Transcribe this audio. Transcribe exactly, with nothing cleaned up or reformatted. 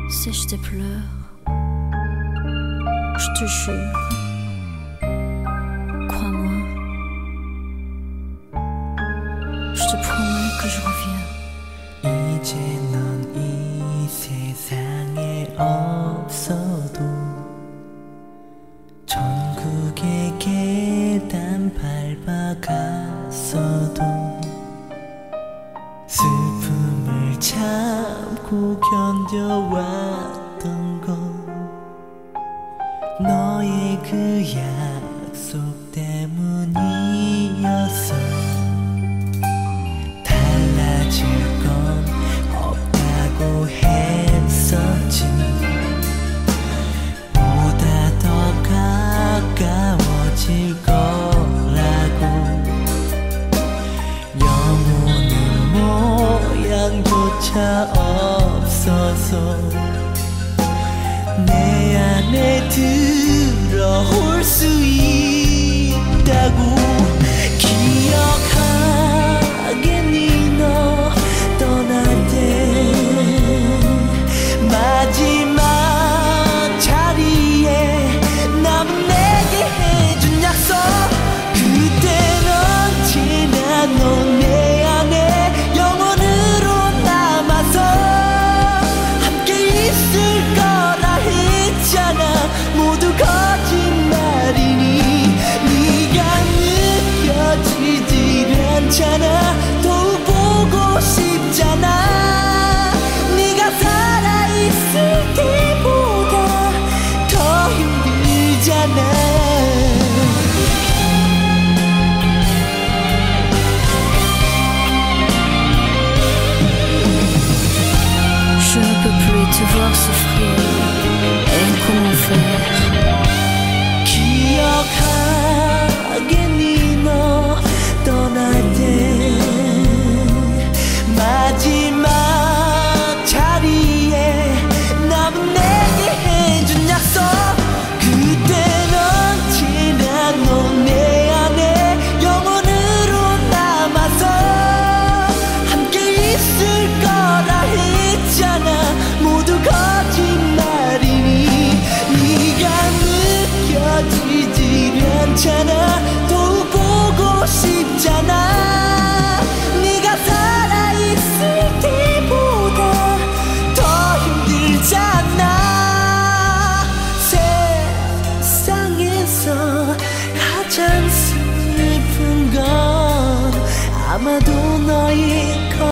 Si je te pleure, je te jure, crois-moi, je te promets que je reviens. 이제 넌 이 세상에 없어도 천국의 계단 밟아갔어도 슬픔을 참고 견뎌왔던 건 너의 그 약속 때문이었어. 달라질 건 없다고 했었지. 보다 더 가까워질 거라고. 영원한 모양조차 없어서 내 안에 들어올 수 있다고. 기억하겠니 너 떠날 때 마지막 자리에 남은 내게 해준 약속. 그땐 언제나 넌 내 안에 영원으로 남아서 함께 있을 거라 했잖아. 모두 거짓말이니 네가 느껴지질 않잖아. 더욱 보고 싶잖아. 네가 살아있을 때보다 더 힘들잖아. Je ne peux plus te voir souffrir. Et comment faire? 기억하겠니 너 떠날 때 마지막 자리에 남은 내게 해준 약속. 그땐 언제나 넌 내 안에 영원으로 남아서 함께 있을 거라 했잖아. 모두 거짓말이니 네가 느껴지질 않잖아. 더욱 보고 싶